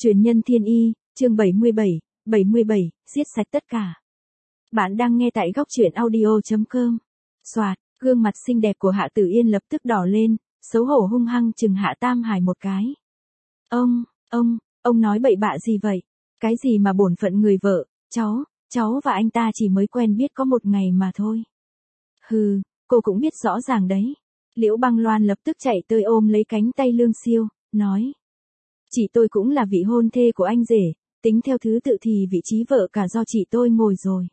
Truyền nhân thiên y, chương 77, giết sạch tất cả. Bạn đang nghe tại góc truyện audio.com. Soạt, gương mặt xinh đẹp của Hạ Tử Yên lập tức đỏ lên, xấu hổ hung hăng chừng Hạ Tam Hải một cái. Ông nói bậy bạ gì vậy? Cái gì mà bổn phận người vợ, cháu và anh ta chỉ mới quen biết có một ngày mà thôi. Hừ, cô cũng biết rõ ràng đấy. Liễu Băng Loan lập tức chạy tới ôm lấy cánh tay Lương Siêu, nói. Chị tôi cũng là vị hôn thê của anh rể, tính theo thứ tự thì vị trí vợ cả do chị tôi ngồi rồi.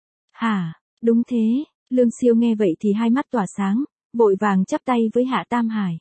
Hả, đúng thế, Lương Siêu nghe vậy thì hai mắt tỏa sáng, vội vàng chắp tay với Hạ Tam Hải.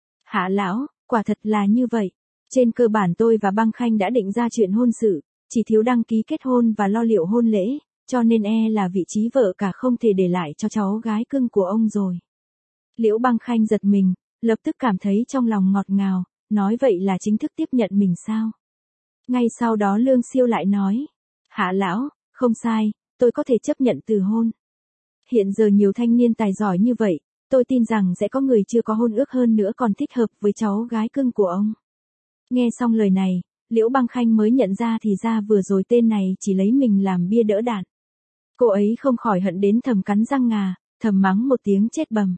Hạ lão, quả thật là như vậy. Trên cơ bản tôi và Băng Khanh đã định ra chuyện hôn sự, chỉ thiếu đăng ký kết hôn và lo liệu hôn lễ, cho nên là vị trí vợ cả không thể để lại cho cháu gái cưng của ông rồi. Liễu Băng Khanh giật mình, lập tức cảm thấy trong lòng ngọt ngào, nói vậy là chính thức tiếp nhận mình sao? Ngay sau đó Lương Siêu lại nói, Hạ lão, không sai, tôi có thể chấp nhận từ hôn. Hiện giờ nhiều thanh niên tài giỏi như vậy, tôi tin rằng sẽ có người chưa có hôn ước hơn nữa còn thích hợp với cháu gái cưng của ông. Nghe xong lời này, Liễu Băng Khanh mới nhận ra thì ra vừa rồi tên này chỉ lấy mình làm bia đỡ đạn. Cô ấy không khỏi hận đến thầm cắn răng ngà, thầm mắng một tiếng chết bầm.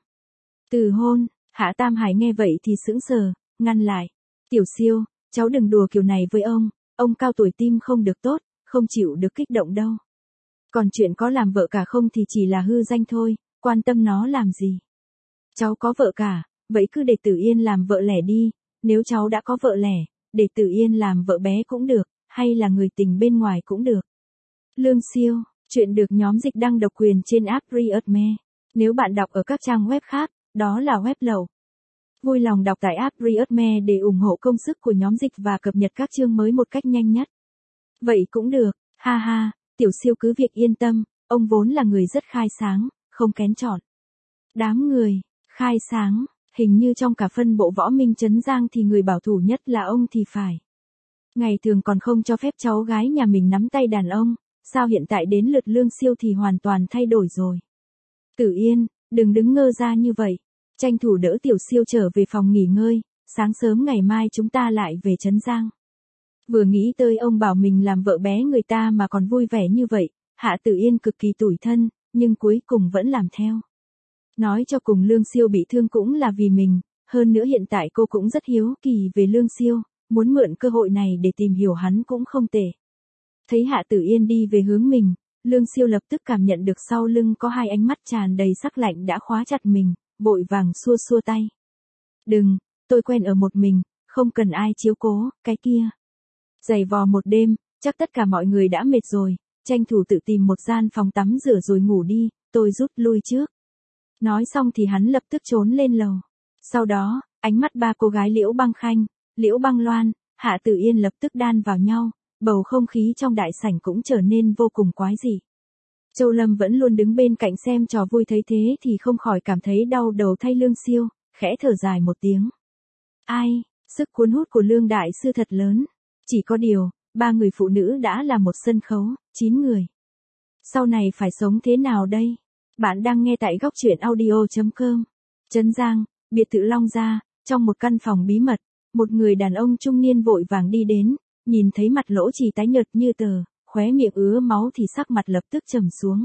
Từ hôn, Hạ Tam Hải nghe vậy thì sững sờ, ngăn lại. Tiểu Siêu, cháu đừng đùa kiểu này với ông cao tuổi tim không được tốt, không chịu được kích động đâu. Còn chuyện có làm vợ cả không thì chỉ là hư danh thôi, quan tâm nó làm gì. Cháu có vợ cả, vậy cứ để Tử Yên làm vợ lẻ đi, nếu cháu đã có vợ lẻ, để Tử Yên làm vợ bé cũng được, hay là người tình bên ngoài cũng được. Lương Siêu, chuyện được nhóm dịch đăng độc quyền trên app Readme. Nếu bạn đọc ở các trang web khác, đó là web lậu. Vui lòng đọc tại app Readme để ủng hộ công sức của nhóm dịch và cập nhật các chương mới một cách nhanh nhất. Vậy cũng được, ha ha, Tiểu Siêu cứ việc yên tâm, ông vốn là người rất khai sáng, không kén chọn. Đám người, khai sáng, hình như trong cả phân bộ võ minh Trấn Giang thì người bảo thủ nhất là ông thì phải. Ngày thường còn không cho phép cháu gái nhà mình nắm tay đàn ông, sao hiện tại đến lượt Lương Siêu thì hoàn toàn thay đổi rồi. Tử Yên, đừng đứng ngơ ra như vậy. Tranh thủ đỡ Tiểu Siêu trở về phòng nghỉ ngơi, sáng sớm ngày mai chúng ta lại về Trấn Giang. Vừa nghĩ tới ông bảo mình làm vợ bé người ta mà còn vui vẻ như vậy, Hạ Tử Yên cực kỳ tủi thân, nhưng cuối cùng vẫn làm theo. Nói cho cùng Lương Siêu bị thương cũng là vì mình, hơn nữa hiện tại cô cũng rất hiếu kỳ về Lương Siêu, muốn mượn cơ hội này để tìm hiểu hắn cũng không tệ. Thấy Hạ Tử Yên đi về hướng mình, Lương Siêu lập tức cảm nhận được sau lưng có hai ánh mắt tràn đầy sắc lạnh đã khóa chặt mình, vội vàng xua xua tay. Đừng, tôi quen ở một mình, không cần ai chiếu cố, cái kia. Giày vò một đêm, chắc tất cả mọi người đã mệt rồi, tranh thủ tự tìm một gian phòng tắm rửa rồi ngủ đi, tôi rút lui trước. Nói xong thì hắn lập tức trốn lên lầu. Sau đó, ánh mắt ba cô gái Liễu Băng Khanh, Liễu Băng Loan, Hạ Tử Yên lập tức đan vào nhau, bầu không khí trong đại sảnh cũng trở nên vô cùng quái dị. Châu Lâm vẫn luôn đứng bên cạnh xem trò vui thấy thế thì không khỏi cảm thấy đau đầu thay Lương Siêu, khẽ thở dài một tiếng. Ai, sức cuốn hút của Lương Đại Sư thật lớn. Chỉ có điều, 3 người phụ nữ đã là một sân khấu, 9 người. Sau này phải sống thế nào đây? Bạn đang nghe tại góc truyện audio.com. Trấn Giang, biệt thự Long Gia, trong một căn phòng bí mật, một người đàn ông trung niên vội vàng đi đến, nhìn thấy mặt Lỗ Trì tái nhợt như tờ, khóe miệng ứa máu thì sắc mặt lập tức trầm xuống.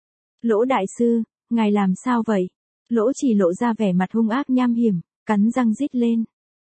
Lỗ đại sư, ngài làm sao vậy? Lỗ Trì lộ ra vẻ mặt hung ác nham hiểm, cắn răng rít lên.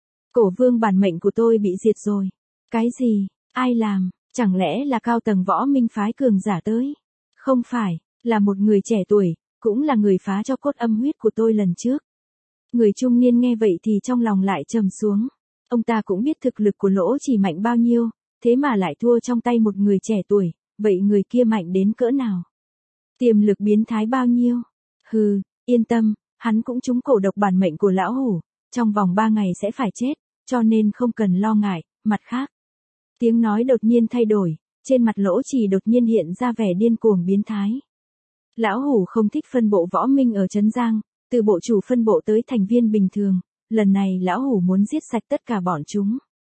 Cổ vương bản mệnh của tôi bị diệt rồi. Cái gì? Ai làm? Chẳng lẽ là cao tầng võ minh phái cường giả tới? Không phải, là một người trẻ tuổi, cũng là người phá cho cốt âm huyết của tôi lần trước. Người trung niên nghe vậy thì trong lòng lại trầm xuống. Ông ta cũng biết thực lực của Lỗ Trì mạnh bao nhiêu, thế mà lại thua trong tay một người trẻ tuổi, vậy người kia mạnh đến cỡ nào? Tiềm lực biến thái bao nhiêu? Hừ, yên tâm, hắn cũng trúng cổ độc bản mệnh của lão hủ, trong vòng 3 ngày sẽ phải chết, cho nên không cần lo ngại. Mặt khác, tiếng nói đột nhiên thay đổi, trên mặt Lỗ Trì đột nhiên hiện ra vẻ điên cuồng biến thái. Lão hủ không thích phân bộ võ minh ở Trấn Giang, từ bộ chủ phân bộ tới thành viên bình thường, lần này lão hủ muốn giết sạch tất cả bọn chúng.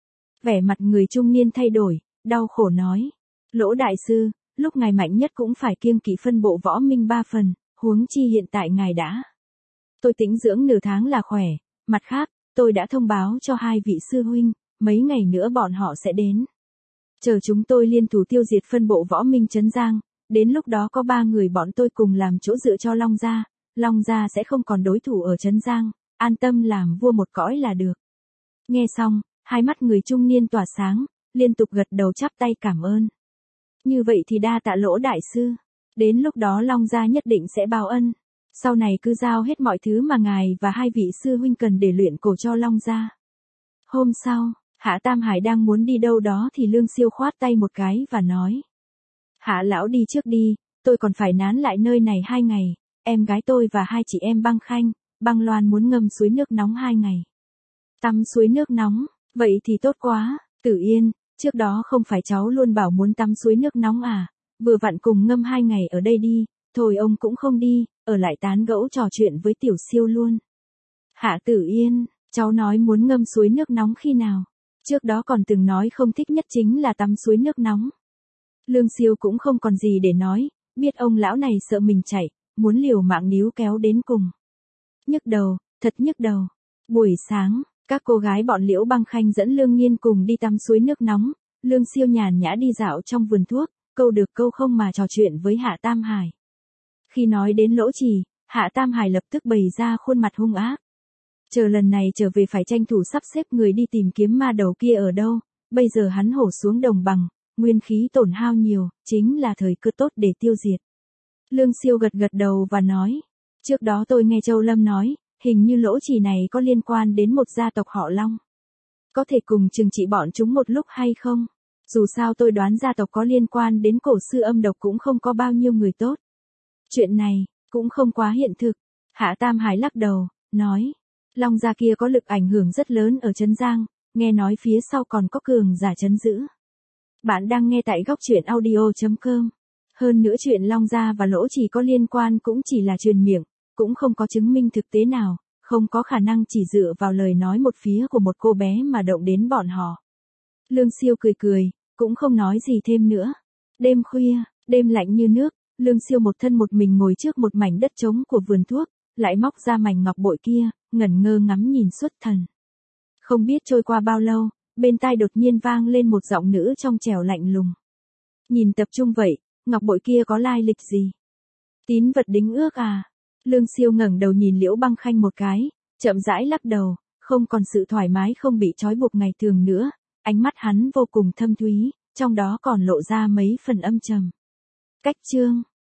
Vẻ mặt người trung niên thay đổi, đau khổ nói. Lỗ đại sư, lúc ngài mạnh nhất cũng phải kiêng kỵ phân bộ võ minh 3 phần, huống chi hiện tại ngài đã. Tôi tĩnh dưỡng nửa tháng là khỏe, mặt khác, tôi đã thông báo cho 2 vị sư huynh, mấy ngày nữa bọn họ sẽ đến. Chờ chúng tôi liên thủ tiêu diệt phân bộ võ minh Trấn Giang, đến lúc đó có 3 người bọn tôi cùng làm chỗ dựa cho Long gia sẽ không còn đối thủ ở Trấn Giang, an tâm làm vua một cõi là được. Nghe xong, hai mắt người trung niên tỏa sáng, liên tục gật đầu chắp tay cảm ơn. Như vậy thì đa tạ Lỗ đại sư, đến lúc đó Long gia nhất định sẽ báo ân. Sau này cứ giao hết mọi thứ mà ngài và hai vị sư huynh cần để luyện cổ cho Long gia. Hôm sau, Hạ Tam Hải đang muốn đi đâu đó thì Lương Siêu khoát tay một cái và nói. Hạ lão đi trước đi, tôi còn phải nán lại nơi này 2 ngày, em gái tôi và 2 chị em Băng Khanh, Băng Loan muốn ngâm suối nước nóng 2 ngày. Tắm suối nước nóng, vậy thì tốt quá, Tử Yên, trước đó không phải cháu luôn bảo muốn tắm suối nước nóng à, vừa vặn cùng ngâm 2 ngày ở đây đi, thôi ông cũng không đi, ở lại tán gẫu trò chuyện với Tiểu Siêu luôn. Hạ Tử Yên, cháu nói muốn ngâm suối nước nóng khi nào? Trước đó còn từng nói không thích nhất chính là tắm suối nước nóng. Lương Siêu cũng không còn gì để nói, biết ông lão này sợ mình chạy, muốn liều mạng níu kéo đến cùng. Nhức đầu, thật nhức đầu. Buổi sáng, các cô gái bọn Liễu Băng Khanh dẫn Lương Nghiên cùng đi tắm suối nước nóng, Lương Siêu nhàn nhã đi dạo trong vườn thuốc, câu được câu không mà trò chuyện với Hạ Tam Hải. Khi nói đến Lỗ Trì, Hạ Tam Hải lập tức bày ra khuôn mặt hung ác. Chờ lần này trở về phải tranh thủ sắp xếp người đi tìm kiếm ma đầu kia ở đâu, bây giờ hắn hổ xuống đồng bằng, nguyên khí tổn hao nhiều, chính là thời cơ tốt để tiêu diệt. Lương Siêu gật gật đầu và nói, trước đó tôi nghe Châu Lâm nói, hình như Lỗ Trì này có liên quan đến một gia tộc họ Long. Có thể cùng trừng trị bọn chúng một lúc hay không? Dù sao tôi đoán gia tộc có liên quan đến cổ sư âm độc cũng không có bao nhiêu người tốt. Chuyện này, cũng không quá hiện thực. Hạ Tam Hải lắc đầu, nói, Long gia kia có lực ảnh hưởng rất lớn ở Trấn Giang, nghe nói phía sau còn có cường giả trấn giữ. Bạn đang nghe tại góc truyện audio.com. Hơn nữa chuyện Long gia và Lỗ Trì có liên quan cũng chỉ là truyền miệng, cũng không có chứng minh thực tế nào, không có khả năng chỉ dựa vào lời nói một phía của một cô bé mà động đến bọn họ. Lương Siêu cười cười, cũng không nói gì thêm nữa. Đêm khuya, đêm lạnh như nước, Lương Siêu một thân một mình ngồi trước một mảnh đất trống của vườn thuốc, lại móc ra mảnh ngọc bội kia, ngẩn ngơ ngắm nhìn xuất thần. Không biết trôi qua bao lâu, bên tai đột nhiên vang lên một giọng nữ trong trẻo lạnh lùng. Nhìn tập trung vậy, ngọc bội kia có lai lịch gì? Tín vật đính ước à? Lương Siêu ngẩng đầu nhìn Liễu Băng Khanh một cái, chậm rãi lắc đầu, không còn sự thoải mái không bị trói buộc ngày thường nữa, ánh mắt hắn vô cùng thâm thúy, trong đó còn lộ ra mấy phần âm trầm. Cách chương